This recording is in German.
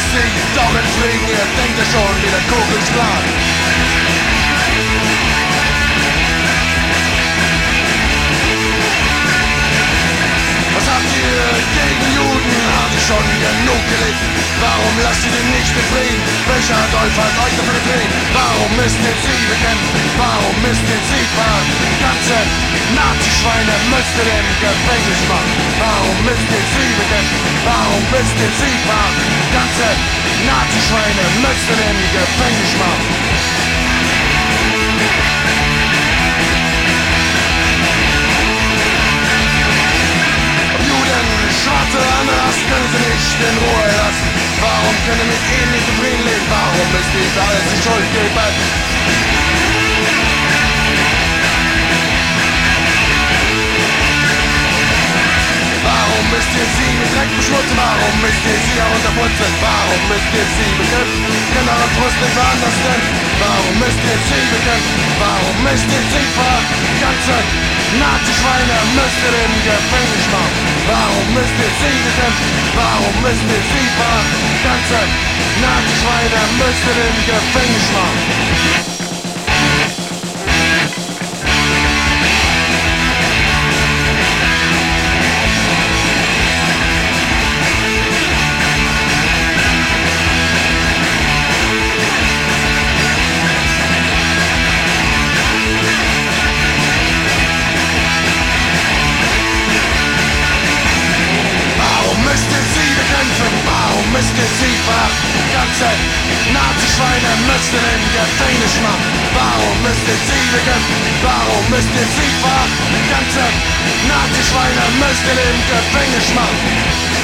sie doch entfliehen, ihr denkt ja schon, wie der Kuckucksklan. Was habt ihr gegen Juden? Habt ihr schon genug gelitten? Warum lasst ihr den nicht in Frieden? Welcher Teufel hat euch dafür gedreht? Warum müsst ihr sie bekämpfen? Warum müsst ihr sie fahren? Ganze Nazi-Schweine müsst ihr im Gefängnis machen. Warum müsst ihr sie bekämpfen? Warum müsst ihr sie fahren? Ganze Nazi-Schweine müsst ihr im Gefängnis machen. Schwarze Anrast können sie nicht in Ruhe lassen. Warum können wir mit ihnen nicht in Frieden leben? Warum müsst ihr für alles die Schuld geben? Warum müsst ihr sie mit Dreck beschmutzen? Warum müsst ihr sie herunterputzen? Warum müsst ihr sie bekämpfen? Kann euren Frust nicht woanders denn? Warum müsst ihr sie bekämpfen? Warum müsst ihr sie ganze Nazi-Schweine müsst ihr im Gefängnis machen? Warum müsst ihr sie bekämpfen? Warum müsst ihr sie ganze Nazi-Schweine müsst ihr im Gefängnis machen? Warum müsst ihr sie verachten? Ganze Nazi-Schweine müsst ihr im Gefängnis machen. Warum müsst ihr sie bekämpfen? Warum müsst ihr sie verachten? Ganze Nazi-Schweine müsst ihr im Gefängnis machen.